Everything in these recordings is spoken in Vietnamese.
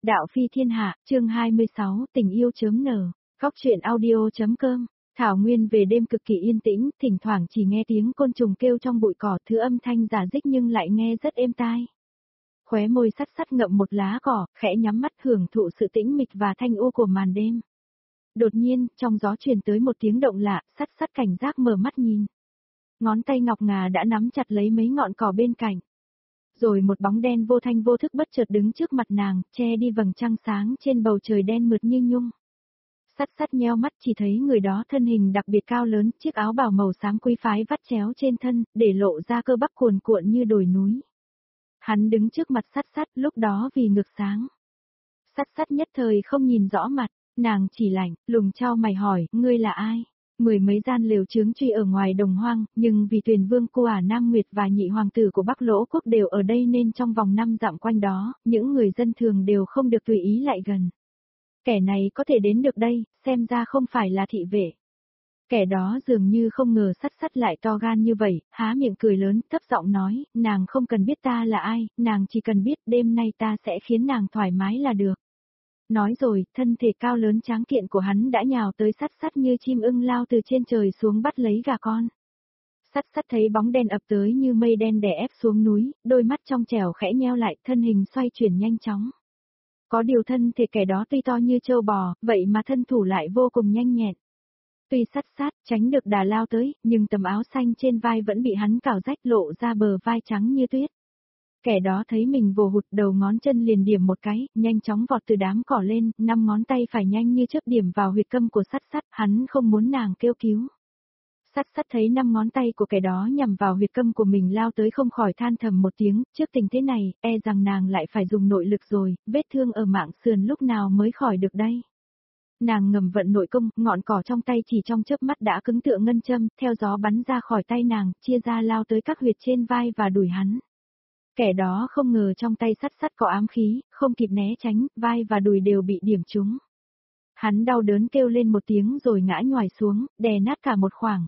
Đạo phi thiên hạ, chương 26, tình yêu chớm nở, góc truyện audio.com. Thảo nguyên về đêm cực kỳ yên tĩnh, thỉnh thoảng chỉ nghe tiếng côn trùng kêu trong bụi cỏ, thứ âm thanh giả dích nhưng lại nghe rất êm tai. Khóe môi sắt sắt ngậm một lá cỏ, khẽ nhắm mắt hưởng thụ sự tĩnh mịch và thanh u của màn đêm. Đột nhiên, trong gió truyền tới một tiếng động lạ, sắt sắt cảnh giác mở mắt nhìn. Ngón tay ngọc ngà đã nắm chặt lấy mấy ngọn cỏ bên cạnh. Rồi một bóng đen vô thanh vô thức bất chợt đứng trước mặt nàng, che đi vầng trăng sáng trên bầu trời đen mượt như nhung. Sắt sắt nheo mắt chỉ thấy người đó thân hình đặc biệt cao lớn, chiếc áo bào màu xám quý phái vắt chéo trên thân, để lộ ra cơ bắp cuồn cuộn như đồi núi. Hắn đứng trước mặt sắt sắt, lúc đó vì ngực sáng. Sắt sắt nhất thời không nhìn rõ mặt, nàng chỉ lạnh, lùng chau mày hỏi, ngươi là ai? Mười mấy gian lều chướng truy ở ngoài đồng hoang, nhưng vì Tuyền Vương cô ả Nam Nguyệt và nhị hoàng tử của Bắc Lỗ Quốc đều ở đây nên trong vòng 5 dặm quanh đó, những người dân thường đều không được tùy ý lại gần. Kẻ này có thể đến được đây, xem ra không phải là thị vệ. Kẻ đó dường như không ngờ sắt sắt lại to gan như vậy, há miệng cười lớn, thấp giọng nói, nàng không cần biết ta là ai, nàng chỉ cần biết đêm nay ta sẽ khiến nàng thoải mái là được. Nói rồi, thân thể cao lớn tráng kiện của hắn đã nhào tới sắt sắt như chim ưng lao từ trên trời xuống bắt lấy gà con. Sắt sắt thấy bóng đen ập tới như mây đen đè ép xuống núi, đôi mắt trong trẻo khẽ nheo lại, thân hình xoay chuyển nhanh chóng. Có điều thân thể kẻ đó tuy to như trâu bò, vậy mà thân thủ lại vô cùng nhanh nhẹn. Tuy sắt sắt tránh được đà lao tới, nhưng tấm áo xanh trên vai vẫn bị hắn cào rách, lộ ra bờ vai trắng như tuyết. Kẻ đó thấy mình vồ hụt, đầu ngón chân liền điểm một cái, nhanh chóng vọt từ đám cỏ lên, 5 ngón tay phải nhanh như chớp điểm vào huyệt câm của sắt sắt, hắn không muốn nàng kêu cứu. Sắt sắt thấy 5 ngón tay của kẻ đó nhằm vào huyệt câm của mình lao tới không khỏi than thầm một tiếng, trước tình thế này, e rằng nàng lại phải dùng nội lực rồi, vết thương ở mạng sườn lúc nào mới khỏi được đây. Nàng ngầm vận nội công, ngọn cỏ trong tay chỉ trong chớp mắt đã cứng tựa ngân châm, theo gió bắn ra khỏi tay nàng, chia ra lao tới các huyệt trên vai và đùi hắn. Kẻ đó không ngờ trong tay sắt sắt có ám khí, không kịp né tránh, vai và đùi đều bị điểm trúng. Hắn đau đớn kêu lên một tiếng rồi ngã nhoài xuống, đè nát cả một khoảng.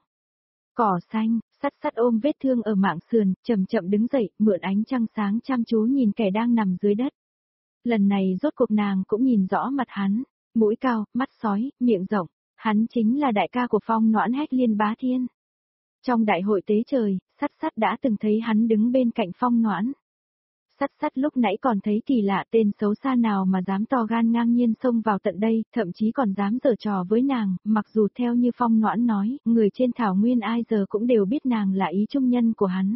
Cỏ xanh, sắt sắt ôm vết thương ở mạng sườn, chậm chậm đứng dậy, mượn ánh trăng sáng chăm chú nhìn kẻ đang nằm dưới đất. Lần này rốt cuộc nàng cũng nhìn rõ mặt hắn, mũi cao, mắt sói, miệng rộng, hắn chính là đại ca của Phong Noãn Hách Liên Bá Thiên. Trong đại hội tế trời, sắt sắt đã từng thấy hắn đứng bên cạnh Phong Noãn. Sắt sắt lúc nãy còn thấy kỳ lạ, tên xấu xa nào mà dám to gan ngang nhiên xông vào tận đây, thậm chí còn dám giở trò với nàng, mặc dù theo như Phong Noãn nói, người trên thảo nguyên ai giờ cũng đều biết nàng là ý trung nhân của hắn.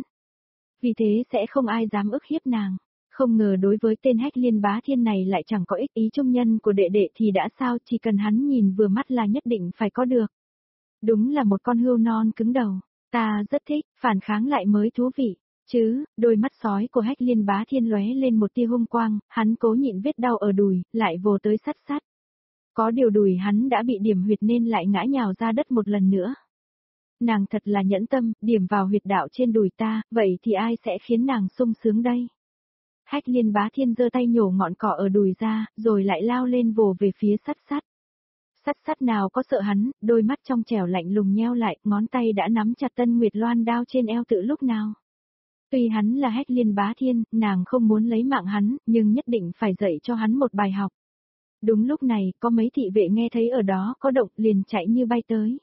Vì thế sẽ không ai dám ức hiếp nàng. Không ngờ đối với tên Hách Liên Bá Thiên này lại chẳng có ích, ý trung nhân của đệ đệ thì đã sao, chỉ cần hắn nhìn vừa mắt là nhất định phải có được. Đúng là một con hươu non cứng đầu, ta rất thích, phản kháng lại mới thú vị. Chứ, đôi mắt sói của Hách Liên Bá Thiên lóe lên một tia hung quang, hắn cố nhịn vết đau ở đùi, lại vồ tới sắt sắt. Có điều đùi hắn đã bị điểm huyệt nên lại ngã nhào ra đất một lần nữa. Nàng thật là nhẫn tâm, điểm vào huyệt đạo trên đùi ta, vậy thì ai sẽ khiến nàng sung sướng đây? Hách Liên Bá Thiên giơ tay nhổ ngọn cỏ ở đùi ra, rồi lại lao lên vồ về phía sắt sắt. Sắt sắt nào có sợ hắn, đôi mắt trong trẻo lạnh lùng nheo lại, ngón tay đã nắm chặt Tân Nguyệt Loan đao trên eo tự lúc nào. Tuy hắn là Hách Liên Bá Thiên, nàng không muốn lấy mạng hắn, nhưng nhất định phải dạy cho hắn một bài học. Đúng lúc này, có mấy thị vệ nghe thấy ở đó có động liền chạy như bay tới.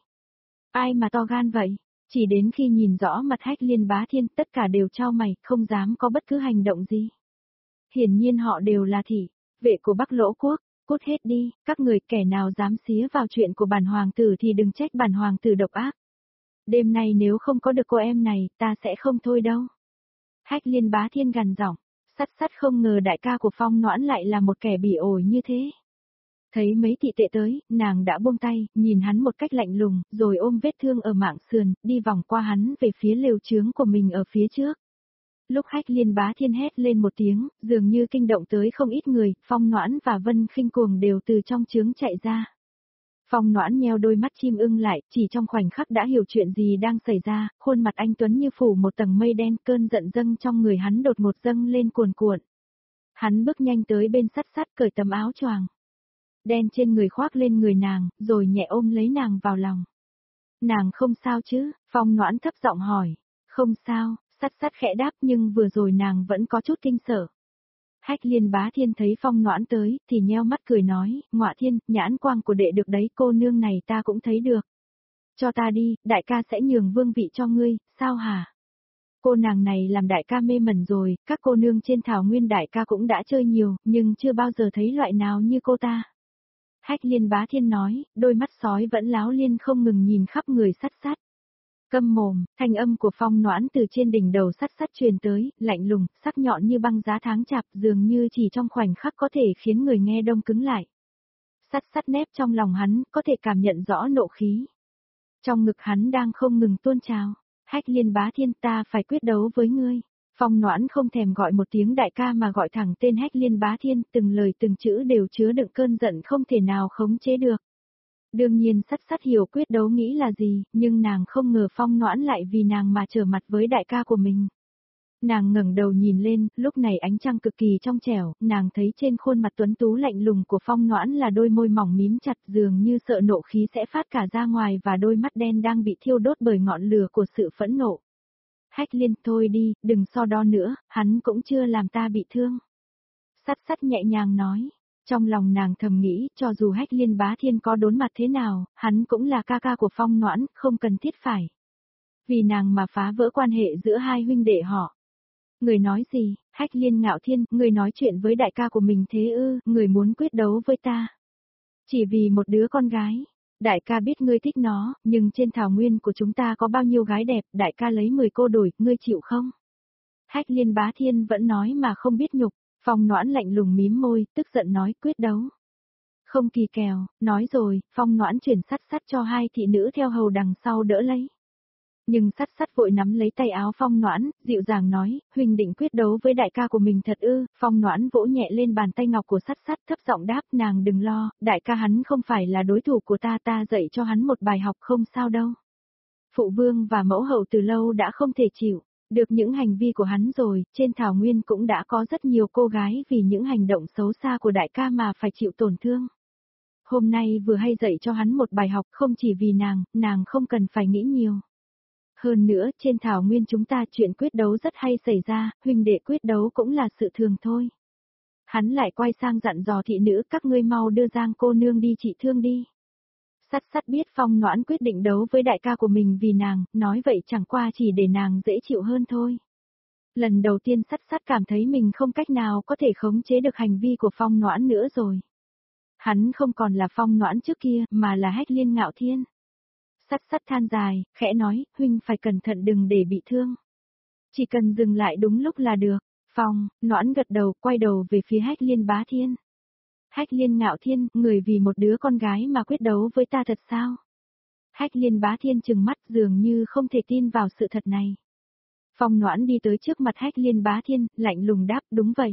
Ai mà to gan vậy? Chỉ đến khi nhìn rõ mặt Hách Liên Bá Thiên, tất cả đều chau mày, không dám có bất cứ hành động gì. Hiển nhiên họ đều là thị vệ của Bắc Lỗ Quốc, cút hết đi, các người kẻ nào dám xía vào chuyện của bản hoàng tử thì đừng trách bản hoàng tử độc ác. Đêm nay nếu không có được cô em này, ta sẽ không thôi đâu. Hách Liên Bá Thiên gằn giọng, sắt sắt không ngờ đại ca của Phong Noãn lại là một kẻ bỉ ổi như thế. Thấy mấy thị tệ tới, nàng đã buông tay, nhìn hắn một cách lạnh lùng, rồi ôm vết thương ở mạng sườn, đi vòng qua hắn về phía lều chướng của mình ở phía trước. Lúc Hách Liên Bá Thiên hét lên một tiếng, dường như kinh động tới không ít người, Phong Noãn và Vân Khinh Cuồng đều từ trong chướng chạy ra. Phong Noãn nheo đôi mắt chim ưng lại, chỉ trong khoảnh khắc đã hiểu chuyện gì đang xảy ra, khuôn mặt anh tuấn như phủ một tầng mây đen, cơn giận dâng trong người hắn đột ngột dâng lên cuồn cuộn. Hắn bước nhanh tới bên sắt sắt, cởi tấm áo choàng đen trên người khoác lên người nàng, rồi nhẹ ôm lấy nàng vào lòng. Nàng không sao chứ? Phong Noãn thấp giọng hỏi. Không sao, sắt sắt khẽ đáp, nhưng vừa rồi nàng vẫn có chút kinh sợ. Hách Liên Bá Thiên thấy Phong Noãn tới, thì nheo mắt cười nói, Ngọa Thiên, nhãn quang của đệ được đấy, cô nương này ta cũng thấy được. Cho ta đi, đại ca sẽ nhường vương vị cho ngươi, sao hả? Cô nàng này làm đại ca mê mẩn rồi, các cô nương trên thảo nguyên đại ca cũng đã chơi nhiều, nhưng chưa bao giờ thấy loại nào như cô ta. Hách Liên Bá Thiên nói, đôi mắt sói vẫn láo liên không ngừng nhìn khắp người sắt sắt. Câm mồm, thanh âm của Phong Noãn từ trên đỉnh đầu sắt sắt truyền tới, lạnh lùng, sắc nhọn như băng giá tháng chạp, dường như chỉ trong khoảnh khắc có thể khiến người nghe đông cứng lại. Sắt sắt nép trong lòng hắn, có thể cảm nhận rõ nộ khí. Trong ngực hắn đang không ngừng tuôn trào. Hách Liên Bá Thiên, ta phải quyết đấu với ngươi. Phong Noãn không thèm gọi một tiếng đại ca mà gọi thẳng tên Hách Liên Bá Thiên, từng lời từng chữ đều chứa đựng cơn giận không thể nào khống chế được. Đương nhiên sắt sắt hiểu quyết đấu nghĩ là gì, nhưng nàng không ngờ Phong Noãn lại vì nàng mà trở mặt với đại ca của mình. Nàng ngẩng đầu nhìn lên, lúc này ánh trăng cực kỳ trong trẻo, nàng thấy trên khuôn mặt tuấn tú lạnh lùng của Phong Noãn là đôi môi mỏng mím chặt dường như sợ nộ khí sẽ phát cả ra ngoài và đôi mắt đen đang bị thiêu đốt bởi ngọn lửa của sự phẫn nộ. Hách Liên, thôi đi, đừng so đo nữa, hắn cũng chưa làm ta bị thương. Sắt sắt nhẹ nhàng nói, trong lòng nàng thầm nghĩ, cho dù Hách Liên Bá Thiên có đốn mặt thế nào, hắn cũng là ca ca của Phong Noãn, không cần thiết phải. Vì nàng mà phá vỡ quan hệ giữa hai huynh đệ họ. Người nói gì, Hách Liên Ngạo Thiên, người nói chuyện với đại ca của mình thế ư, người muốn quyết đấu với ta. Chỉ vì một đứa con gái. Đại ca biết ngươi thích nó, nhưng trên thảo nguyên của chúng ta có bao nhiêu gái đẹp, đại ca lấy 10 cô đổi, ngươi chịu không? Hách Liên Bá Thiên vẫn nói mà không biết nhục, Phong Noãn lạnh lùng mím môi, tức giận nói quyết đấu. Không kỳ kèo, nói rồi, Phong Noãn chuyển sắt sắt cho hai thị nữ theo hầu đằng sau đỡ lấy. Nhưng sắt sắt vội nắm lấy tay áo Phong Noãn, dịu dàng nói, huynh định quyết đấu với đại ca của mình thật ư? Phong Noãn vỗ nhẹ lên bàn tay ngọc của sắt sắt thấp giọng đáp, nàng đừng lo, đại ca hắn không phải là đối thủ của ta, ta dạy cho hắn một bài học không sao đâu. Phụ vương và mẫu hậu từ lâu đã không thể chịu được những hành vi của hắn rồi, trên thảo nguyên cũng đã có rất nhiều cô gái vì những hành động xấu xa của đại ca mà phải chịu tổn thương. Hôm nay vừa hay dạy cho hắn một bài học không chỉ vì nàng không cần phải nghĩ nhiều. Hơn nữa, trên thảo nguyên chúng ta chuyện quyết đấu rất hay xảy ra, huynh đệ quyết đấu cũng là sự thường thôi. Hắn lại quay sang dặn dò thị nữ, các ngươi mau đưa Giang cô nương đi trị thương đi. Sắt sắt biết Phong Noãn quyết định đấu với đại ca của mình vì nàng, nói vậy chẳng qua chỉ để nàng dễ chịu hơn thôi. Lần đầu tiên sắt sắt cảm thấy mình không cách nào có thể khống chế được hành vi của Phong Noãn nữa rồi. Hắn không còn là Phong Noãn trước kia, mà là Hách Liên Ngạo Thiên. Sắt sắt than dài, khẽ nói, huynh phải cẩn thận đừng để bị thương. Chỉ cần dừng lại đúng lúc là được. Phong Noãn gật đầu, quay đầu về phía Hách Liên Bá Thiên. Hách Liên Ngạo Thiên, người vì một đứa con gái mà quyết đấu với ta thật sao? Hách Liên Bá Thiên trừng mắt dường như không thể tin vào sự thật này. Phong Noãn đi tới trước mặt Hách Liên Bá Thiên, lạnh lùng đáp, đúng vậy.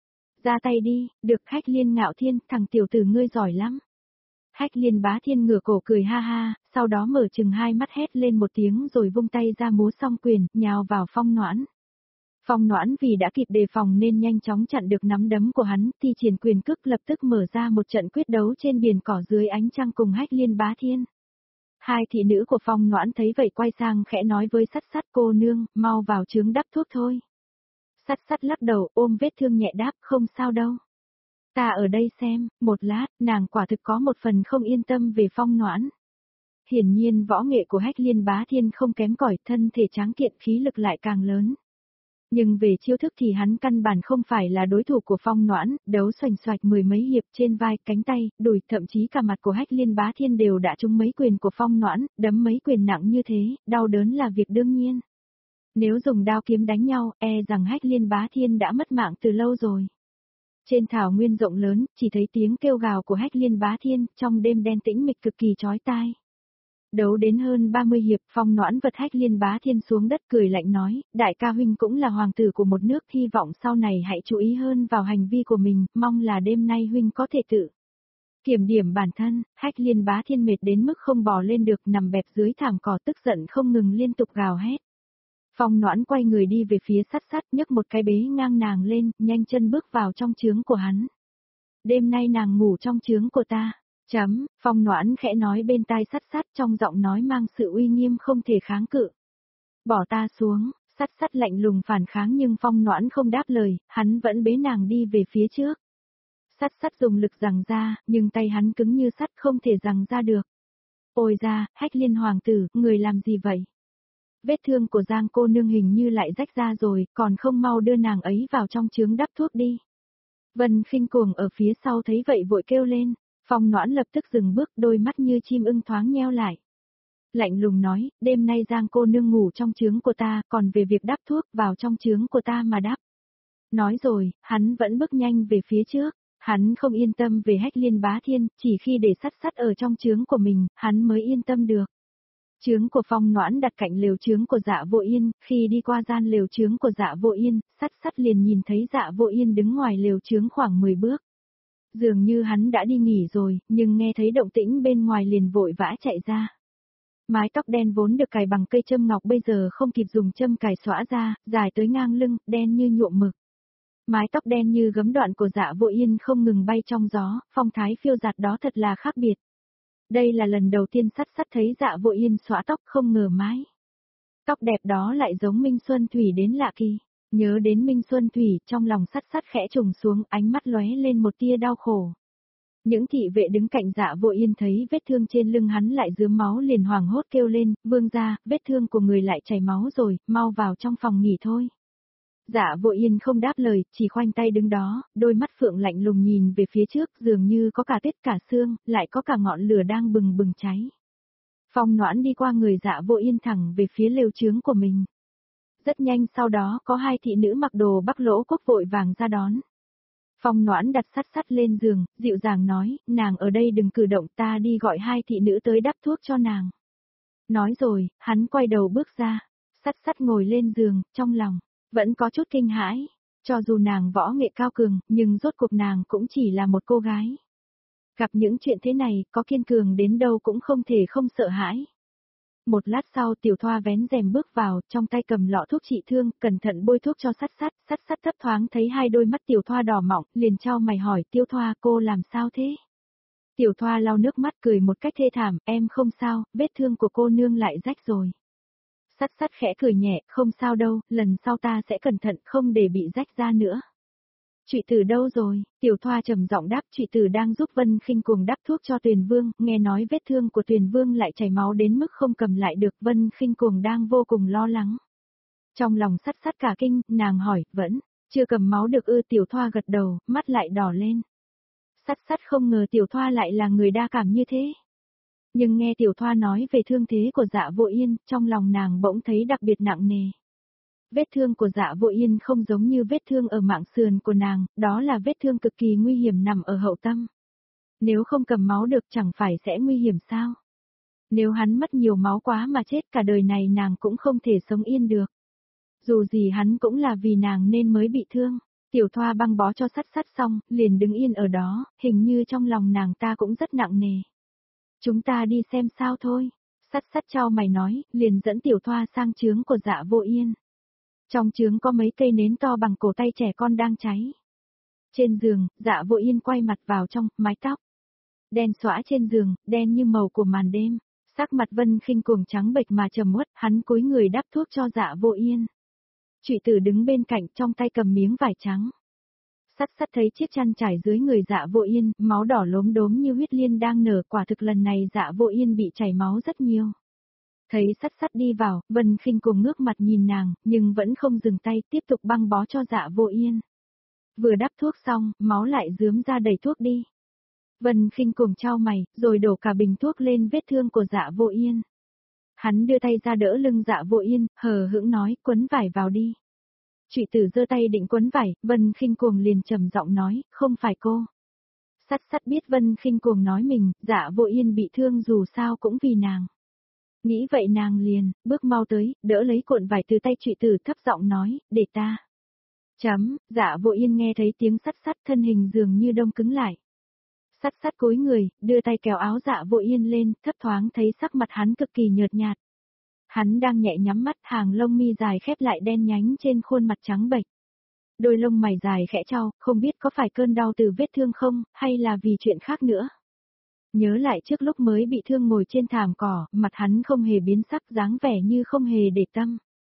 Ra tay đi, được. Hách Liên Ngạo Thiên, thằng tiểu tử ngươi giỏi lắm. Hách Liên Bá Thiên ngửa cổ cười ha ha, sau đó mở chừng hai mắt hét lên một tiếng rồi vung tay ra múa song quyền, nhào vào Phong Noãn. Phong Noãn vì đã kịp đề phòng nên nhanh chóng chặn được nắm đấm của hắn, thi triển quyền cước lập tức mở ra một trận quyết đấu trên biển cỏ dưới ánh trăng cùng Hách Liên Bá Thiên. Hai thị nữ của Phong Noãn thấy vậy quay sang khẽ nói với sắt sắt, cô nương, mau vào trướng đắp thuốc thôi. Sắt sắt lắc đầu ôm vết thương nhẹ đáp, không sao đâu. Ta ở đây xem, một lát, nàng quả thực có một phần không yên tâm về Phong Noãn. Hiển nhiên võ nghệ của Hách Liên Bá Thiên không kém cỏi, thân thể tráng kiện khí lực lại càng lớn. Nhưng về chiêu thức thì hắn căn bản không phải là đối thủ của Phong Noãn, đấu xoành xoạch mười mấy hiệp trên vai, cánh tay, đùi, thậm chí cả mặt của Hách Liên Bá Thiên đều đã trúng mấy quyền của Phong Noãn, đấm mấy quyền nặng như thế, đau đớn là việc đương nhiên. Nếu dùng đao kiếm đánh nhau, e rằng Hách Liên Bá Thiên đã mất mạng từ lâu rồi. Trên thảo nguyên rộng lớn, chỉ thấy tiếng kêu gào của Hách Liên Bá Thiên, trong đêm đen tĩnh mịch cực kỳ chói tai. Đấu đến hơn 30 hiệp, Phong Noãn vật Hách Liên Bá Thiên xuống đất cười lạnh nói, đại ca huynh cũng là hoàng tử của một nước, hy vọng sau này hãy chú ý hơn vào hành vi của mình, mong là đêm nay huynh có thể tự kiểm điểm bản thân. Hách Liên Bá Thiên mệt đến mức không bò lên được, nằm bẹp dưới thảm cỏ tức giận không ngừng liên tục gào hét. Phong Noãn quay người đi về phía sắt sắt, nhấc một cái bế ngang nàng lên, nhanh chân bước vào trong trướng của hắn. Đêm nay nàng ngủ trong trướng của ta. Phong Noãn khẽ nói bên tai sắt sắt trong giọng nói mang sự uy nghiêm không thể kháng cự. Bỏ ta xuống, Sắt sắt lạnh lùng phản kháng nhưng Phong Noãn không đáp lời, hắn vẫn bế nàng đi về phía trước. Sắt sắt dùng lực giằng ra, nhưng tay hắn cứng như sắt không thể giằng ra được. Ôi ra, Hách Liên hoàng tử, người làm gì vậy? Vết thương của Giang cô nương hình như lại rách ra rồi, còn không mau đưa nàng ấy vào trong chướng đắp thuốc đi. Vân Khinh Cuồng ở phía sau thấy vậy vội kêu lên, Phong Noãn lập tức dừng bước, đôi mắt như chim ưng thoáng nheo lại. Lạnh lùng nói, đêm nay Giang cô nương ngủ trong chướng của ta, còn về việc đắp thuốc vào trong chướng của ta mà đắp. Nói rồi, hắn vẫn bước nhanh về phía trước. Hắn không yên tâm về Hách Liên bá thiên, chỉ khi để sắt sắt ở trong chướng của mình, hắn mới yên tâm được. Chướng của Phong Noãn đặt cạnh lều chướng của Dạ Vô Yên, khi đi qua gian lều chướng của Dạ Vô Yên, sắt sắt liền nhìn thấy Dạ Vô Yên đứng ngoài lều chướng khoảng 10 bước. Dường như hắn đã đi nghỉ rồi, nhưng nghe thấy động tĩnh bên ngoài liền vội vã chạy ra. Mái tóc đen vốn được cài bằng cây châm ngọc bây giờ không kịp dùng châm cài xõa ra, dài tới ngang lưng, đen như nhuộm mực. Mái tóc đen như gấm đoạn của Dạ Vô Yên không ngừng bay trong gió, phong thái phiêu dạt đó thật là khác biệt. Đây là lần đầu tiên sắt sắt thấy Dạ Vô Yên xõa tóc, không ngờ mái tóc đẹp đó lại giống Minh Xuân Thủy đến lạ kỳ. Nhớ đến Minh Xuân Thủy, trong lòng sắt sắt khẽ trùng xuống, ánh mắt lóe lên một tia đau khổ. Những thị vệ đứng cạnh Dạ Vô Yên thấy vết thương trên lưng hắn lại rướm máu liền hoảng hốt kêu lên, vương gia, vết thương của người lại chảy máu rồi, mau vào trong phòng nghỉ thôi. Dạ Vô Yên không đáp lời, chỉ khoanh tay đứng đó, đôi mắt phượng lạnh lùng nhìn về phía trước, dường như có cả tiết cả xương, lại có cả ngọn lửa đang bừng bừng cháy. Phong Noãn đi qua người Dạ Vô Yên thẳng về phía lều chướng của mình. Rất nhanh sau đó có hai thị nữ mặc đồ Bắc Lỗ Quốc vội vàng ra đón. Phong Noãn đặt sắt sắt lên giường, dịu dàng nói, nàng ở đây đừng cử động, ta đi gọi hai thị nữ tới đắp thuốc cho nàng. Nói rồi, hắn quay đầu bước ra, sắt sắt ngồi lên giường, trong lòng vẫn có chút kinh hãi, cho dù nàng võ nghệ cao cường, nhưng rốt cuộc nàng cũng chỉ là một cô gái. Gặp những chuyện thế này, có kiên cường đến đâu cũng không thể không sợ hãi. Một lát sau Tiểu Thoa vén rèm bước vào, trong tay cầm lọ thuốc trị thương, cẩn thận bôi thuốc cho sắt sắt thấp thoáng thấy hai đôi mắt Tiểu Thoa đỏ mọng, liền chau mày hỏi, Tiểu Thoa cô làm sao thế? Tiểu Thoa lau nước mắt cười một cách thê thảm, em không sao, vết thương của cô nương lại rách rồi. Sắt sắt khẽ cười nhẹ, không sao đâu, lần sau ta sẽ cẩn thận không để bị rách ra nữa. Trụy Tử đâu rồi? Tiểu Thoa trầm giọng đáp, Trụy Tử đang giúp Vân Khinh Cuồng đắp thuốc cho Tuyền Vương, nghe nói vết thương của Tuyền Vương lại chảy máu đến mức không cầm lại được, Vân Khinh Cuồng đang vô cùng lo lắng. Trong lòng sắt sắt cả kinh, nàng hỏi, vẫn chưa cầm máu được ư? Tiểu Thoa gật đầu, mắt lại đỏ lên. Sắt sắt không ngờ Tiểu Thoa lại là người đa cảm như thế. Nhưng nghe Tiểu Thoa nói về thương thế của Dạ Vô Yên, trong lòng nàng bỗng thấy đặc biệt nặng nề. Vết thương của Dạ Vô Yên không giống như vết thương ở mạng sườn của nàng, đó là vết thương cực kỳ nguy hiểm nằm ở hậu tâm. Nếu không cầm máu được chẳng phải sẽ nguy hiểm sao? Nếu hắn mất nhiều máu quá mà chết cả đời này nàng cũng không thể sống yên được. Dù gì hắn cũng là vì nàng nên mới bị thương. Tiểu Thoa băng bó cho sắt sắt xong, liền đứng yên ở đó, hình như trong lòng nàng ta cũng rất nặng nề. Chúng ta đi xem sao thôi. Sắt sắt chau mày nói, liền dẫn Tiểu Thoa sang chướng của Dạ Vô Yên. Trong chướng có mấy cây nến to bằng cổ tay trẻ con đang cháy. Trên giường, Dạ Vô Yên quay mặt vào trong, mái tóc đen xõa trên giường, đen như màu của màn đêm. Sắc mặt Vân Khinh Cuồng trắng bệch mà trầm uất, hắn cúi người đắp thuốc cho Dạ Vô Yên. Trụy Tử đứng bên cạnh, trong tay cầm miếng vải trắng. Sắt sắt thấy chiếc chăn trải dưới người Dạ Vô Yên, máu đỏ lốm đốm như huyết liên đang nở, quả thực lần này Dạ Vô Yên bị chảy máu rất nhiều. Thấy sắt sắt đi vào, Vân Khinh Cuồng ngước mặt nhìn nàng, nhưng vẫn không dừng tay, tiếp tục băng bó cho Dạ Vô Yên. Vừa đắp thuốc xong, máu lại rướm ra đầy thuốc đi. Vân Khinh Cuồng chau mày, rồi đổ cả bình thuốc lên vết thương của Dạ Vô Yên. Hắn đưa tay ra đỡ lưng Dạ Vô Yên, hờ hững nói, quấn vải vào đi. Trụy Tử giơ tay định quấn vải, Vân Khinh Cuồng liền trầm giọng nói, không phải cô. Sắt sắt biết Vân Khinh Cuồng nói mình, Dạ Vô Yên bị thương dù sao cũng vì nàng. Nghĩ vậy nàng liền, bước mau tới, đỡ lấy cuộn vải từ tay Trụy Tử, thấp giọng nói, để ta. Dạ Vô Yên nghe thấy tiếng sắt sắt, thân hình dường như đông cứng lại. Sắt sắt cúi người, đưa tay kéo áo Dạ Vô Yên lên, thấp thoáng thấy sắc mặt hắn cực kỳ nhợt nhạt. Hắn đang nhẹ nhắm mắt, hàng lông mi dài khép lại đen nhánh trên khuôn mặt trắng bệch. Đôi lông mày dài khẽ chau, không biết có phải cơn đau từ vết thương không, hay là vì chuyện khác nữa. Nhớ lại trước lúc mới bị thương ngồi trên thảm cỏ, mặt hắn không hề biến sắc, dáng vẻ như không hề để tâm.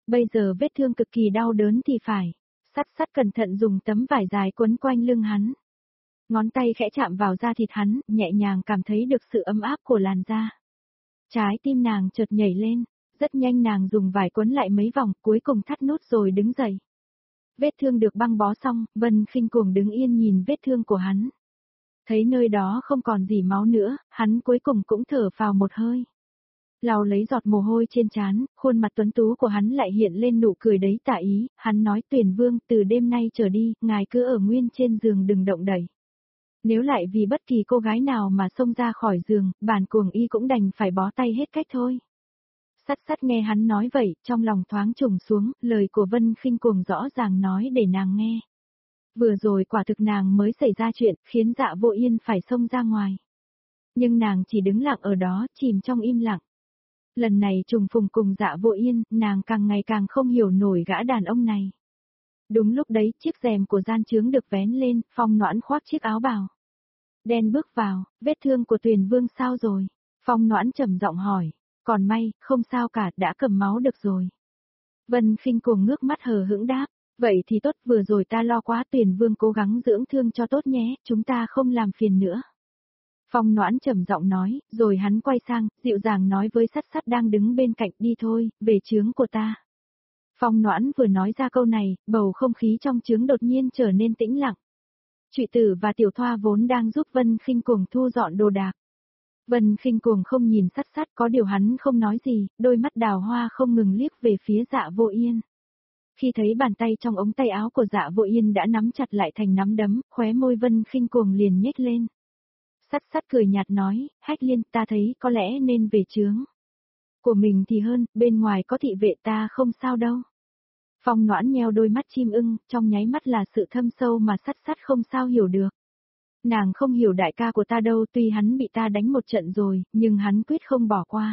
Bây giờ vết thương cực kỳ đau đớn thì phải. Sắt sắt cẩn thận dùng tấm vải dài quấn quanh lưng hắn. Ngón tay khẽ chạm vào da thịt hắn, nhẹ nhàng cảm thấy được sự ấm áp của làn da. Trái tim nàng chợt nhảy lên, rất nhanh nàng dùng vải quấn lại mấy vòng, cuối cùng thắt nút rồi đứng dậy. Vết thương được băng bó xong, Vân Khinh Cuồng đứng yên nhìn vết thương của hắn. Thấy nơi đó không còn gì máu nữa, hắn cuối cùng cũng thở phào một hơi. Lau lấy giọt mồ hôi trên trán, khuôn mặt tuấn tú của hắn lại hiện lên nụ cười đấy tà ý, hắn nói Tuyền Vương từ đêm nay trở đi, ngài cứ ở nguyên trên giường đừng động đẩy. Nếu lại vì bất kỳ cô gái nào mà xông ra khỏi giường, bản Cuồng y cũng đành phải bó tay hết cách thôi. Sắt sắt nghe hắn nói vậy, trong lòng thoáng trùng xuống, lời của Vân Khinh Cuồng rõ ràng nói để nàng nghe. Vừa rồi quả thực nàng mới xảy ra chuyện, khiến Dạ Vô Yên phải xông ra ngoài. Nhưng nàng chỉ đứng lặng ở đó, chìm trong im lặng. Lần này trùng phùng cùng Dạ Vô Yên, nàng càng ngày càng không hiểu nổi gã đàn ông này. Đúng lúc đấy, chiếc rèm của gian trướng được vén lên, Phong Noãn khoác chiếc áo bào đen bước vào, vết thương của Tuyền Vương sao rồi? Phong Noãn trầm giọng hỏi, còn may, không sao cả, đã cầm máu được rồi. Vân Khinh Cuồng ngước mắt hờ hững đáp, vậy thì tốt, vừa rồi ta lo quá, Tuyền Vương cố gắng dưỡng thương cho tốt nhé, chúng ta không làm phiền nữa. Phong Noãn trầm giọng nói, rồi hắn quay sang, dịu dàng nói với Sắt Sắt đang đứng bên cạnh, đi thôi, về trướng của ta. Phong Noãn vừa nói ra câu này, bầu không khí trong trướng đột nhiên trở nên tĩnh lặng. Trụy Tử và Tiểu Thoa vốn đang giúp Vân Khinh Cuồng thu dọn đồ đạc. Vân Khinh Cuồng không nhìn Sắt Sắt, có điều hắn không nói gì, đôi mắt đào hoa không ngừng liếc về phía Dạ Vô Yên. Khi thấy bàn tay trong ống tay áo của Dạ Vô Yên đã nắm chặt lại thành nắm đấm, khóe môi Vân Khinh Cuồng liền nhếch lên. Sắt Sắt cười nhạt nói, Hách Liên, ta thấy có lẽ nên về trướng của mình thì hơn, bên ngoài có thị vệ ta không sao đâu. Phong Noãn nheo đôi mắt chim ưng, trong nháy mắt là sự thâm sâu mà Sắt Sắt không sao hiểu được. Nàng không hiểu đại ca của ta đâu, tuy hắn bị ta đánh một trận rồi, nhưng hắn quyết không bỏ qua.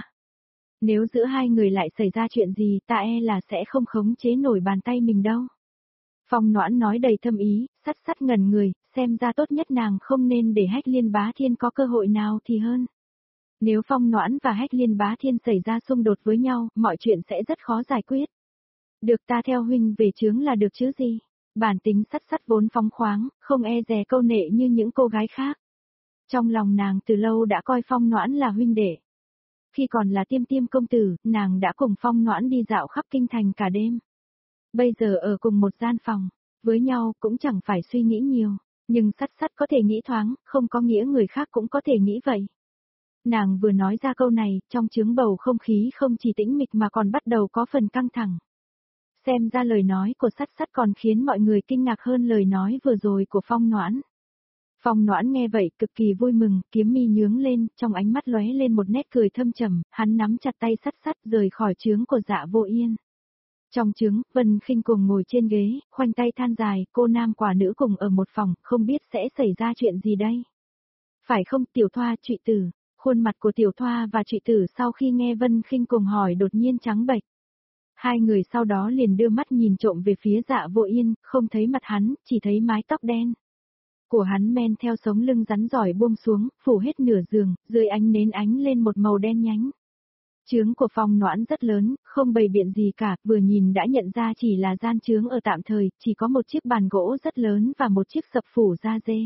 Nếu giữa hai người lại xảy ra chuyện gì, ta e là sẽ không khống chế nổi bàn tay mình đâu. Phong Noãn nói đầy thâm ý, Sắt Sắt ngẩn người, xem ra tốt nhất nàng không nên để Hách Liên Bá Thiên có cơ hội nào thì hơn. Nếu Phong Noãn và Hách Liên Bá Thiên xảy ra xung đột với nhau, mọi chuyện sẽ rất khó giải quyết. Được, ta theo huynh về trướng là được chứ gì. Bản tính Sắt Sắt vốn phóng khoáng, không e dè câu nệ như những cô gái khác. Trong lòng nàng từ lâu đã coi Phong Noãn là huynh đệ. Khi còn là Tiêm Tiêm công tử, nàng đã cùng Phong Noãn đi dạo khắp kinh thành cả đêm. Bây giờ ở cùng một gian phòng, với nhau cũng chẳng phải suy nghĩ nhiều, nhưng Sắt Sắt có thể nghĩ thoáng, không có nghĩa người khác cũng có thể nghĩ vậy. Nàng vừa nói ra câu này, trong trướng bầu không khí không chỉ tĩnh mịch mà còn bắt đầu có phần căng thẳng. Xem ra lời nói của Sắt Sắt còn khiến mọi người kinh ngạc hơn lời nói vừa rồi của Phong Noãn. Phong Noãn nghe vậy cực kỳ vui mừng, kiếm mi nhướng lên, trong ánh mắt lóe lên một nét cười thâm trầm, hắn nắm chặt tay Sắt Sắt rời khỏi trướng của Dạ Vô Yên. Trong trướng, Vân Khinh Cuồng ngồi trên ghế, khoanh tay than dài, cô nam quả nữ cùng ở một phòng, không biết sẽ xảy ra chuyện gì đây. Phải không, Tiểu Thoa, Trụy Tử? Khuôn mặt của Tiểu Thoa và Trụy Tử sau khi nghe Vân Khinh Cuồng hỏi đột nhiên trắng bệch. Hai người sau đó liền đưa mắt nhìn trộm về phía Dạ Vô Yên, không thấy mặt hắn, chỉ thấy mái tóc đen của hắn men theo sống lưng rắn giỏi buông xuống, phủ hết nửa giường, dưới ánh nến ánh lên một màu đen nhánh. Trướng của Phong Noãn rất lớn, không bày biện gì cả, vừa nhìn đã nhận ra chỉ là gian trướng ở tạm thời, chỉ có một chiếc bàn gỗ rất lớn và một chiếc sập phủ da dê.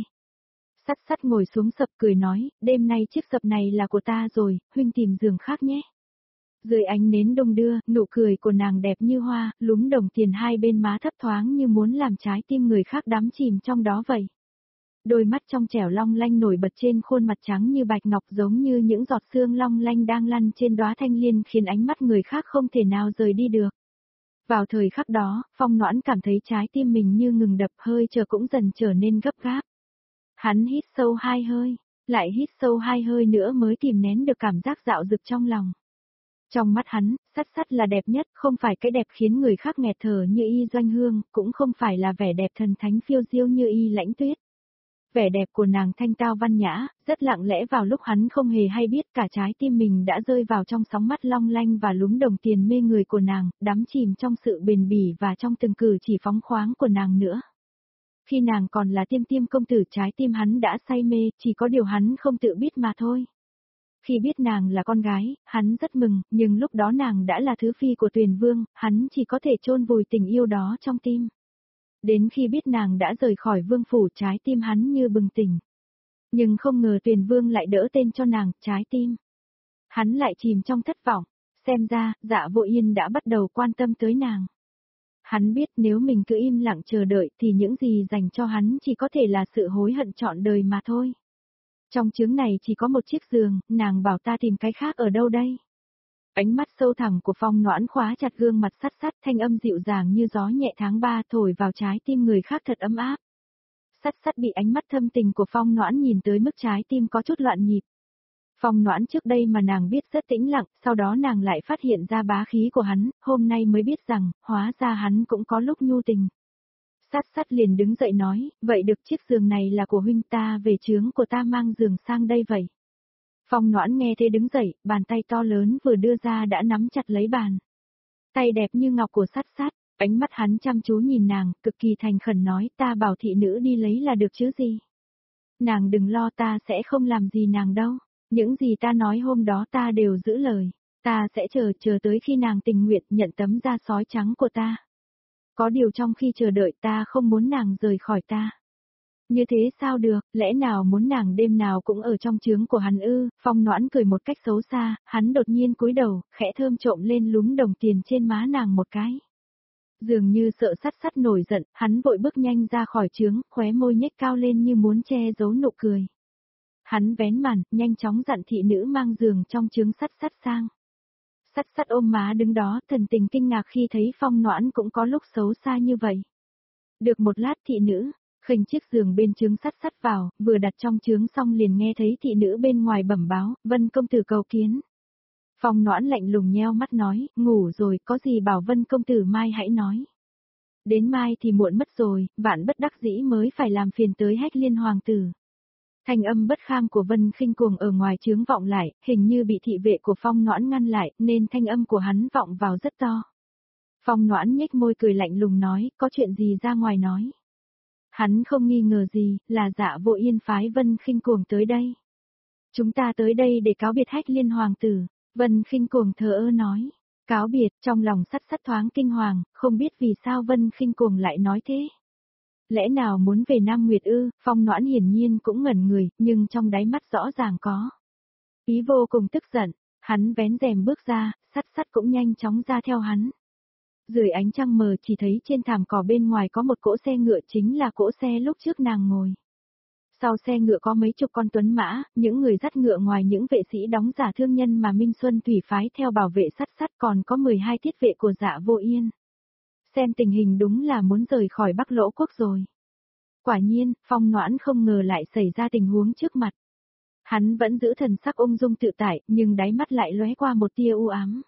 Sắt Sắt ngồi xuống sập cười nói, đêm nay chiếc sập này là của ta rồi, huynh tìm giường khác nhé. Dưới ánh nến đung đưa, nụ cười của nàng đẹp như hoa, lúm đồng tiền hai bên má thấp thoáng như muốn làm trái tim người khác đắm chìm trong đó vậy. Đôi mắt trong trẻo long lanh nổi bật trên khuôn mặt trắng như bạch ngọc giống như những giọt sương long lanh đang lăn trên đóa thanh liên khiến ánh mắt người khác không thể nào rời đi được. Vào thời khắc đó, Phong Noãn cảm thấy trái tim mình như ngừng đập, hơi chờ cũng dần trở nên gấp gáp. Hắn hít sâu hai hơi, lại hít sâu hai hơi nữa mới kìm nén được cảm giác dạo dực trong lòng. Trong mắt hắn, Sắt Sắt là đẹp nhất, không phải cái đẹp khiến người khác nghẹt thở như Y Doanh Hương, cũng không phải là vẻ đẹp thần thánh phiêu diêu như Y Lãnh Tuyết. Vẻ đẹp của nàng thanh tao văn nhã, rất lặng lẽ vào lúc hắn không hề hay biết cả trái tim mình đã rơi vào trong sóng mắt long lanh và lúm đồng tiền mê người của nàng, đắm chìm trong sự bền bỉ và trong từng cử chỉ phóng khoáng của nàng nữa. Khi nàng còn là Tiêm Tiêm công tử trái tim hắn đã say mê, chỉ có điều hắn không tự biết mà thôi. Khi biết nàng là con gái, hắn rất mừng, nhưng lúc đó nàng đã là thứ phi của Tuyền Vương, hắn chỉ có thể chôn vùi tình yêu đó trong tim. Đến khi biết nàng đã rời khỏi vương phủ, trái tim hắn như bừng tỉnh. Nhưng không ngờ Tuyền Vương lại đỡ tên cho nàng, trái tim. Hắn lại chìm trong thất vọng, xem ra, Dạ Vô Yên đã bắt đầu quan tâm tới nàng. Hắn biết nếu mình cứ im lặng chờ đợi thì những gì dành cho hắn chỉ có thể là sự hối hận trọn đời mà thôi. Trong chướng này chỉ có một chiếc giường, nàng bảo ta tìm cái khác ở đâu đây? Ánh mắt sâu thẳm của Phong Noãn khóa chặt gương mặt sắt sắt, thanh âm dịu dàng như gió nhẹ tháng 3 thổi vào trái tim người khác thật ấm áp. Sắt sắt bị ánh mắt thâm tình của Phong Noãn nhìn tới mức trái tim có chút loạn nhịp. Phong Noãn trước đây mà nàng biết rất tĩnh lặng, sau đó nàng lại phát hiện ra bá khí của hắn, hôm nay mới biết rằng, hóa ra hắn cũng có lúc nhu tình. Sát sát liền đứng dậy nói, vậy được, chiếc giường này là của huynh, ta về trướng của ta mang giường sang đây vậy. Phong Noãn nghe thế đứng dậy, bàn tay to lớn vừa đưa ra đã nắm chặt lấy bàn. Tay đẹp như ngọc của sát sát, ánh mắt hắn chăm chú nhìn nàng, cực kỳ thành khẩn nói, ta bảo thị nữ đi lấy là được chứ gì. Nàng đừng lo, ta sẽ không làm gì nàng đâu. Những gì ta nói hôm đó ta đều giữ lời. Ta sẽ chờ tới khi nàng tình nguyện nhận tấm da sói trắng của ta. Có điều trong khi chờ đợi ta không muốn nàng rời khỏi ta. Như thế sao được, lẽ nào muốn nàng đêm nào cũng ở trong trướng của hắn ư? Phong Noãn cười một cách xấu xa, hắn đột nhiên cúi đầu, khẽ thơm trộm lên lúm đồng tiền trên má nàng một cái. Dường như sợ sắt sắt nổi giận, hắn vội bước nhanh ra khỏi trướng, khóe môi nhếch cao lên như muốn che giấu nụ cười. Hắn vén màn, nhanh chóng dặn thị nữ mang giường trong trướng sắt sắt sang. Sắt sắt ôm má đứng đó, thần tình kinh ngạc khi thấy Phong Noãn cũng có lúc xấu xa như vậy. Được một lát thị nữ, khênh chiếc giường bên trướng sắt sắt vào, vừa đặt trong trướng xong liền nghe thấy thị nữ bên ngoài bẩm báo, Vân công tử cầu kiến. Phong Noãn lạnh lùng nheo mắt nói, ngủ rồi, có gì bảo Vân công tử mai hãy nói. Đến mai thì muộn mất rồi, vạn bất đắc dĩ mới phải làm phiền tới Hách Liên hoàng tử. Thanh âm bất kham của Vân Khinh Cuồng ở ngoài trướng vọng lại, hình như bị thị vệ của Phong Noãn ngăn lại, nên thanh âm của hắn vọng vào rất to. Phong Noãn nhếch môi cười lạnh lùng nói, có chuyện gì ra ngoài nói. Hắn không nghi ngờ gì, là Dạ Vô Yên phái Vân Khinh Cuồng tới đây. Chúng ta tới đây để cáo biệt Hách Liên hoàng tử. Vân Khinh Cuồng thờ ơ nói. Cáo biệt, trong lòng sắt sắt thoáng kinh hoàng, không biết vì sao Vân Khinh Cuồng lại nói thế. Lẽ nào muốn về Nam Nguyệt ư? Phong Noãn hiển nhiên cũng ngẩn người, nhưng trong đáy mắt rõ ràng có ý vô cùng tức giận. Hắn vén rèm bước ra, sắt sắt cũng nhanh chóng ra theo hắn. Dưới ánh trăng mờ chỉ thấy trên thảm cỏ bên ngoài có một cỗ xe ngựa, chính là cỗ xe lúc trước nàng ngồi. Sau xe ngựa có mấy chục con tuấn mã, những người dắt ngựa ngoài những vệ sĩ đóng giả thương nhân mà Minh Xuân Thủy phái theo bảo vệ sắt sắt, còn có 12 thiết vệ của Dạ Vô Yên. Xem tình hình đúng là muốn rời khỏi Bắc Lỗ quốc rồi. Quả nhiên, Phong Noãn không ngờ lại xảy ra tình huống trước mặt. Hắn vẫn giữ thần sắc ung dung tự tại, nhưng đáy mắt lại lóe qua một tia u ám.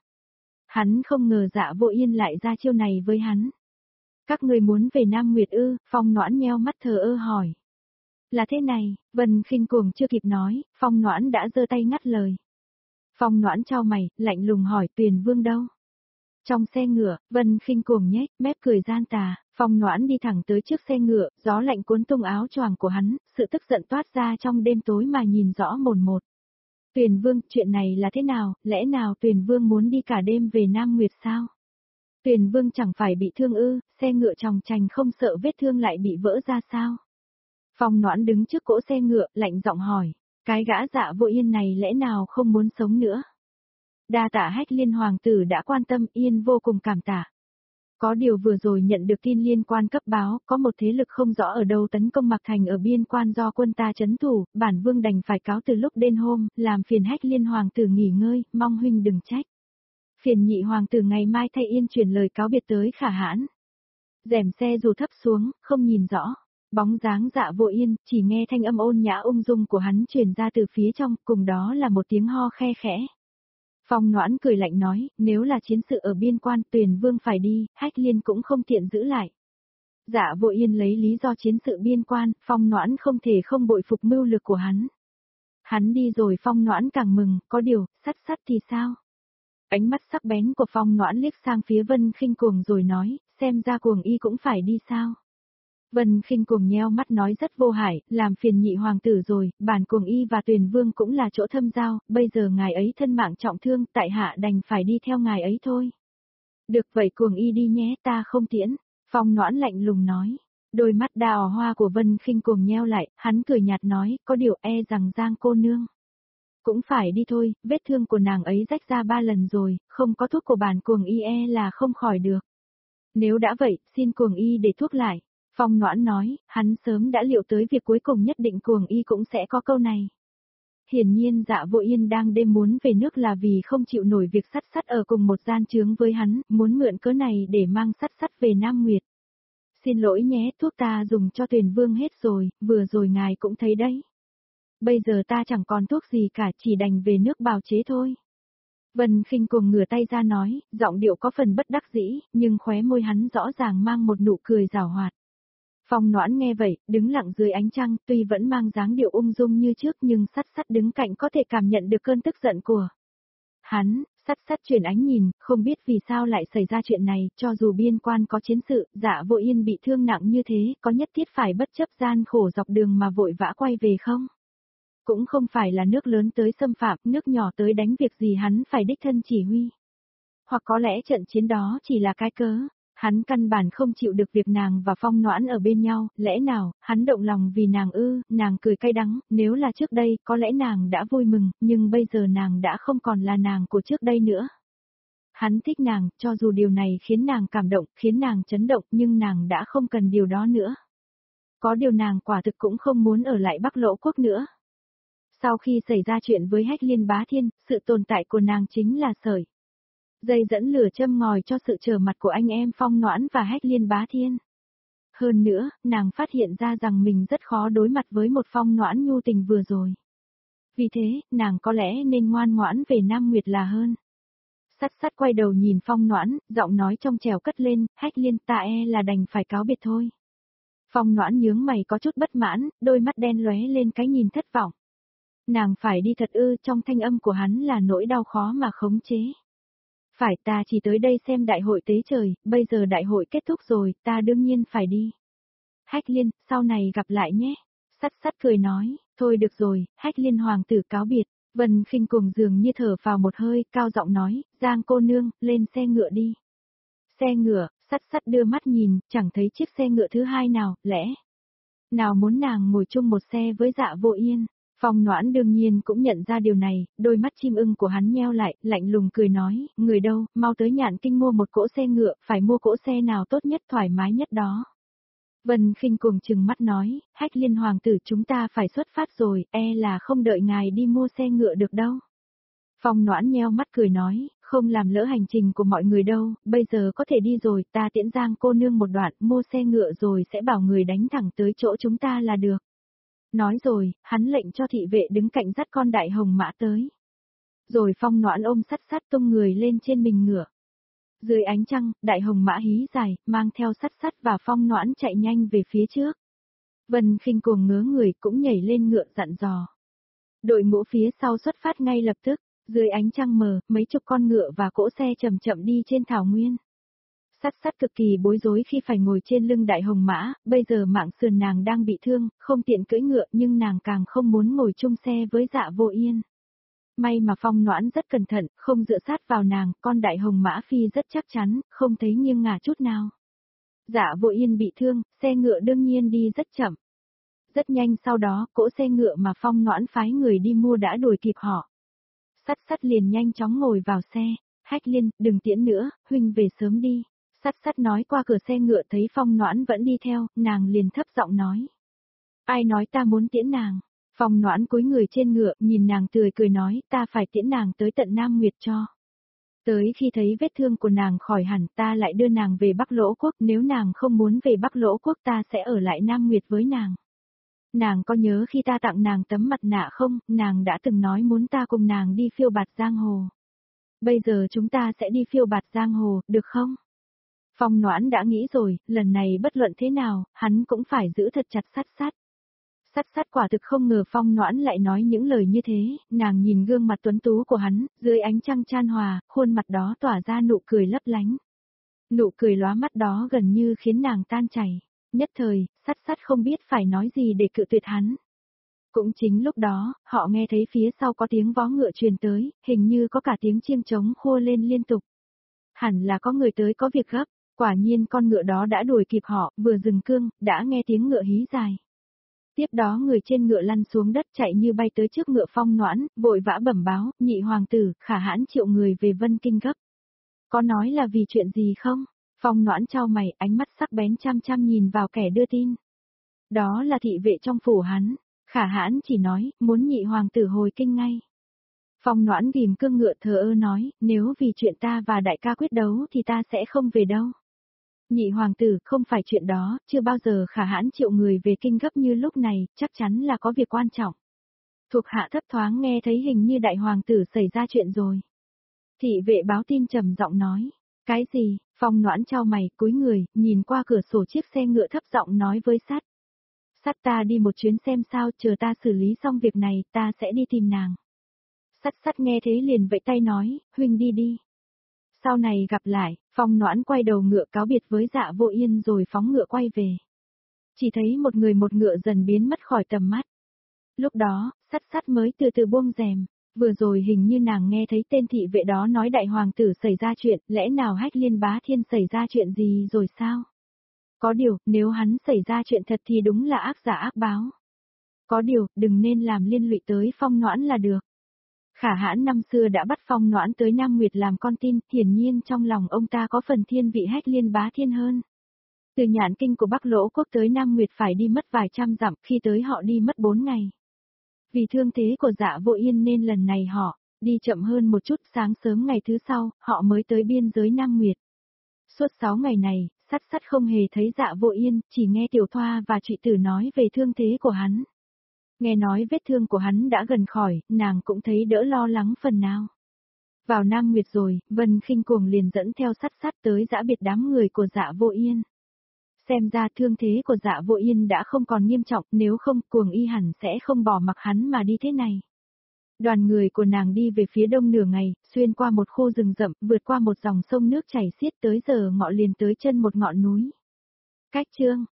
Hắn không ngờ Dạ Vô Yên lại ra chiêu này với hắn. Các người muốn về Nam Nguyệt ư? Phong Noãn nheo mắt thờ ơ hỏi. Là thế này, Vân Khinh Cuồng chưa kịp nói, Phong Noãn đã giơ tay ngắt lời. Phong Noãn chau mày, lạnh lùng hỏi Tuyền Vương đâu? Trong xe ngựa, Vân Khinh Cuồng nhếch mép cười gian tà, Phong Noãn đi thẳng tới trước xe ngựa, gió lạnh cuốn tung áo choàng của hắn, sự tức giận toát ra trong đêm tối mà nhìn rõ mồn một. Tuyền Vương, chuyện này là thế nào, lẽ nào Tuyền Vương muốn đi cả đêm về Nam Nguyệt sao? Tuyền Vương chẳng phải bị thương ư, xe ngựa chòng chành không sợ vết thương lại bị vỡ ra sao? Phong Noãn đứng trước cỗ xe ngựa, lạnh giọng hỏi, cái gã Dạ Vô Yên này lẽ nào không muốn sống nữa? Đa tạ Hách Liên hoàng tử đã quan tâm, Yên vô cùng cảm tạ. Có điều vừa rồi nhận được tin liên quan cấp báo, có một thế lực không rõ ở đâu tấn công Mạc Thành ở biên quan do quân ta trấn thủ, bản vương đành phải cáo từ lúc đêm hôm, làm phiền Hách Liên hoàng tử nghỉ ngơi, mong huynh đừng trách. Phiền nhị hoàng tử ngày mai thay Yên chuyển lời cáo biệt tới Khả Hãn. Rèm xe dù thấp xuống, không nhìn rõ. Bóng dáng Dạ Vô Yên, chỉ nghe thanh âm ôn nhã ung dung của hắn truyền ra từ phía trong, cùng đó là một tiếng ho khe khẽ. Phong Noãn cười lạnh nói, nếu là chiến sự ở biên quan, Tuyền Vương phải đi, Hách Liên cũng không tiện giữ lại. Dạ Vô Yên lấy lý do chiến sự biên quan, Phong Noãn không thể không bội phục mưu lược của hắn. Hắn đi rồi Phong Noãn càng mừng, có điều, sắt sắt thì sao? Ánh mắt sắc bén của Phong Noãn liếc sang phía Vân Khinh Cuồng rồi nói, xem ra Cuồng y cũng phải đi sao? Vân Khinh Cuồng nheo mắt nói rất vô hại, làm phiền nhị hoàng tử rồi, bản Cuồng y và Tuyền Vương cũng là chỗ thâm giao, bây giờ ngài ấy thân mạng trọng thương, tại hạ đành phải đi theo ngài ấy thôi. Được vậy Cuồng y đi nhé, ta không tiễn. Phong Noãn lạnh lùng nói. Đôi mắt đào hoa của Vân Khinh Cuồng nheo lại, hắn cười nhạt nói, có điều e rằng Giang cô nương cũng phải đi thôi, vết thương của nàng ấy rách ra 3 lần rồi, không có thuốc của bản Cuồng y e là không khỏi được. Nếu đã vậy, xin Cuồng y để thuốc lại. Phong Noãn nói, hắn sớm đã liệu tới việc cuối cùng nhất định Cuồng y cũng sẽ có câu này. Hiển nhiên Dạ Vô Yên đang đêm muốn về nước là vì không chịu nổi việc sắt sắt ở cùng một gian chướng với hắn, muốn mượn cớ này để mang sắt sắt về Nam Nguyệt. Xin lỗi nhé, thuốc ta dùng cho Tuyền Vương hết rồi, vừa rồi ngài cũng thấy đấy. Bây giờ ta chẳng còn thuốc gì cả, chỉ đành về nước bào chế thôi. Vân Khinh Cuồng ngửa tay ra nói, giọng điệu có phần bất đắc dĩ, nhưng khóe môi hắn rõ ràng mang một nụ cười giảo hoạt. Phong Noãn nghe vậy, đứng lặng dưới ánh trăng, tuy vẫn mang dáng điệu ung dung như trước nhưng sắt sắt đứng cạnh có thể cảm nhận được cơn tức giận của hắn. Sắt sắt chuyển ánh nhìn, không biết vì sao lại xảy ra chuyện này, cho dù biên quan có chiến sự, Dạ Vô Yên bị thương nặng như thế, có nhất thiết phải bất chấp gian khổ dọc đường mà vội vã quay về không? Cũng không phải là nước lớn tới xâm phạm, nước nhỏ tới đánh việc gì hắn phải đích thân chỉ huy. Hoặc có lẽ trận chiến đó chỉ là cái cớ. Hắn căn bản không chịu được việc nàng và Phong Noãn ở bên nhau, lẽ nào, hắn động lòng vì nàng ư, nàng cười cay đắng, nếu là trước đây, có lẽ nàng đã vui mừng, nhưng bây giờ nàng đã không còn là nàng của trước đây nữa. Hắn thích nàng, cho dù điều này khiến nàng cảm động, khiến nàng chấn động, nhưng nàng đã không cần điều đó nữa. Có điều nàng quả thực cũng không muốn ở lại Bắc Lỗ Quốc nữa. Sau khi xảy ra chuyện với Hách Liên Bá Thiên, sự tồn tại của nàng chính là sợi dây dẫn lửa châm ngòi cho sự trở mặt của anh em Phong Noãn và Hách Liên Bá Thiên. Hơn nữa, nàng phát hiện ra rằng mình rất khó đối mặt với một Phong Noãn nhu tình vừa rồi. Vì thế, nàng có lẽ nên ngoan ngoãn về Nam Nguyệt là hơn. Sắt sắt quay đầu nhìn Phong Noãn, giọng nói trong trẻo cất lên, Hách Liên ta e là đành phải cáo biệt thôi. Phong Noãn nhướng mày có chút bất mãn, đôi mắt đen lóe lên cái nhìn thất vọng. Nàng phải đi thật ư, trong thanh âm của hắn là nỗi đau khó mà khống chế. Phải, ta chỉ tới đây xem đại hội tế trời, bây giờ đại hội kết thúc rồi, ta đương nhiên phải đi. Hách Liên, sau này gặp lại nhé. Sắt sắt cười nói, thôi được rồi, Hách Liên hoàng tử cáo biệt. Vân Khinh Cuồng dường như thở vào một hơi, cao giọng nói, Giang cô nương, lên xe ngựa đi. Xe ngựa, sắt sắt đưa mắt nhìn, chẳng thấy chiếc xe ngựa thứ hai nào, lẽ nào muốn nàng ngồi chung một xe với Dạ Vô Yên. Phong Noãn đương nhiên cũng nhận ra điều này, đôi mắt chim ưng của hắn nheo lại, lạnh lùng cười nói, người đâu, mau tới Nhạn Kinh mua một cỗ xe ngựa, phải mua cỗ xe nào tốt nhất thoải mái nhất đó. Vân Khinh Cuồng trừng mắt nói, Hách Liên hoàng tử chúng ta phải xuất phát rồi, e là không đợi ngài đi mua xe ngựa được đâu. Phong Noãn nheo mắt cười nói, không làm lỡ hành trình của mọi người đâu, bây giờ có thể đi rồi, ta tiễn Giang cô nương một đoạn, mua xe ngựa rồi sẽ bảo người đánh thẳng tới chỗ chúng ta là được. Nói rồi, hắn lệnh cho thị vệ đứng cạnh dắt con đại hồng mã tới. Rồi Phong Noãn ôm sắt sắt tung người lên trên mình ngựa. Dưới ánh trăng, đại hồng mã hí dài, mang theo sắt sắt và Phong Noãn chạy nhanh về phía trước. Vân Khinh Cuồng ngớ người cũng nhảy lên ngựa dặn dò. Đội ngũ phía sau xuất phát ngay lập tức, dưới ánh trăng mờ, mấy chục con ngựa và cỗ xe chậm chậm đi trên thảo nguyên. Sắt sắt cực kỳ bối rối khi phải ngồi trên lưng đại hồng mã, bây giờ mạng sườn nàng đang bị thương, không tiện cưỡi ngựa nhưng nàng càng không muốn ngồi chung xe với Dạ Vô Yên. May mà Phong Noãn rất cẩn thận, không dựa sát vào nàng, con đại hồng mã phi rất chắc chắn, không thấy nghiêng ngả chút nào. Dạ Vô Yên bị thương, xe ngựa đương nhiên đi rất chậm. Rất nhanh sau đó, cỗ xe ngựa mà Phong Noãn phái người đi mua đã đuổi kịp họ. Sắt sắt liền nhanh chóng ngồi vào xe, Hách Liên, đừng tiễn nữa, huynh về sớm đi. Sắt sắt nói qua cửa xe ngựa thấy Phong Noãn vẫn đi theo, nàng liền thấp giọng nói. Ai nói ta muốn tiễn nàng? Phong Noãn cúi người trên ngựa, nhìn nàng tươi cười nói, ta phải tiễn nàng tới tận Nam Nguyệt cho. Tới khi thấy vết thương của nàng khỏi hẳn ta lại đưa nàng về Bắc Lỗ Quốc, nếu nàng không muốn về Bắc Lỗ Quốc ta sẽ ở lại Nam Nguyệt với nàng. Nàng có nhớ khi ta tặng nàng tấm mặt nạ không, nàng đã từng nói muốn ta cùng nàng đi phiêu bạt giang hồ. Bây giờ chúng ta sẽ đi phiêu bạt giang hồ, được không? Phong Noãn đã nghĩ rồi, lần này bất luận thế nào, hắn cũng phải giữ thật chặt sắt sắt. Sắt sắt quả thực không ngờ Phong Noãn lại nói những lời như thế, nàng nhìn gương mặt tuấn tú của hắn, dưới ánh trăng chan hòa, khuôn mặt đó tỏa ra nụ cười lấp lánh. Nụ cười lóa mắt đó gần như khiến nàng tan chảy. Nhất thời, sắt sắt không biết phải nói gì để cự tuyệt hắn. Cũng chính lúc đó, họ nghe thấy phía sau có tiếng vó ngựa truyền tới, hình như có cả tiếng chiêng trống khua lên liên tục. Hẳn là có người tới có việc gấp, quả nhiên con ngựa đó đã đuổi kịp họ, vừa dừng cương, đã nghe tiếng ngựa hí dài. Tiếp đó người trên ngựa lăn xuống đất chạy như bay tới trước ngựa Phong Noãn, vội vã bẩm báo, nhị hoàng tử, Khả Hãn triệu người về Vân Kinh gấp. Có nói là vì chuyện gì không? Phong Noãn chau mày, ánh mắt sắc bén chăm chăm nhìn vào kẻ đưa tin. Đó là thị vệ trong phủ hắn. Khả Hãn chỉ nói, muốn nhị hoàng tử hồi kinh ngay. Phong Noãn ghim cương ngựa thờ ơ nói, nếu vì chuyện ta và đại ca quyết đấu thì ta sẽ không về đâu. Nhị hoàng tử, không phải chuyện đó, chưa bao giờ Khả Hãn triệu người về kinh gấp như lúc này, chắc chắn là có việc quan trọng. Thuộc hạ thấp thoáng nghe thấy hình như đại hoàng tử xảy ra chuyện rồi. Thị vệ báo tin trầm giọng nói, cái gì? Phong Noãn chau mày, cúi người, nhìn qua cửa sổ chiếc xe ngựa thấp giọng nói với Sắt. Sắt, ta đi một chuyến xem sao, chờ ta xử lý xong việc này, ta sẽ đi tìm nàng. Sắt nghe thế liền vẫy tay nói, huynh đi đi. Sau này gặp lại, Phong Noãn quay đầu ngựa cáo biệt với Dạ Vô Yên rồi phóng ngựa quay về. Chỉ thấy một người một ngựa dần biến mất khỏi tầm mắt. Lúc đó, Sắt mới từ từ buông rèm. Vừa rồi hình như nàng nghe thấy tên thị vệ đó nói đại hoàng tử xảy ra chuyện, lẽ nào Hách Liên Bá Thiên xảy ra chuyện gì rồi sao? Có điều, nếu hắn xảy ra chuyện thật thì đúng là ác giả ác báo. Có điều, đừng nên làm liên lụy tới Phong Noãn là được. Khả Hãn năm xưa đã bắt Phong Noãn tới Nam Nguyệt làm con tin, hiển nhiên trong lòng ông ta có phần thiên vị Hách Liên Bá Thiên hơn. Từ Nhạn Kinh của Bắc Lỗ Quốc tới Nam Nguyệt phải đi mất vài trăm dặm, khi tới họ đi mất 4 ngày. Vì thương thế của Dạ Vô Yên nên lần này họ đi chậm hơn một chút, sáng sớm ngày thứ sau, họ mới tới biên giới Nam Nguyệt. Suốt 6 ngày này, Sắt không hề thấy Dạ Vô Yên, chỉ nghe Tiểu Thoa và Trụy Tử nói về thương thế của hắn. Nghe nói vết thương của hắn đã gần khỏi, nàng cũng thấy đỡ lo lắng phần nào. Vào Nam Nguyệt rồi, Vân Khinh Cuồng liền dẫn theo Sắt tới giã biệt đám người của Dạ Vô Yên. Xem ra thương thế của Dạ Vô Yên đã không còn nghiêm trọng, nếu không Cuồng y hẳn sẽ không bỏ mặc hắn mà đi thế này. Đoàn người của nàng đi về phía đông nửa ngày, xuyên qua một khu rừng rậm, vượt qua một dòng sông nước chảy xiết, tới giờ ngọ liền tới chân một ngọn núi. Cách chương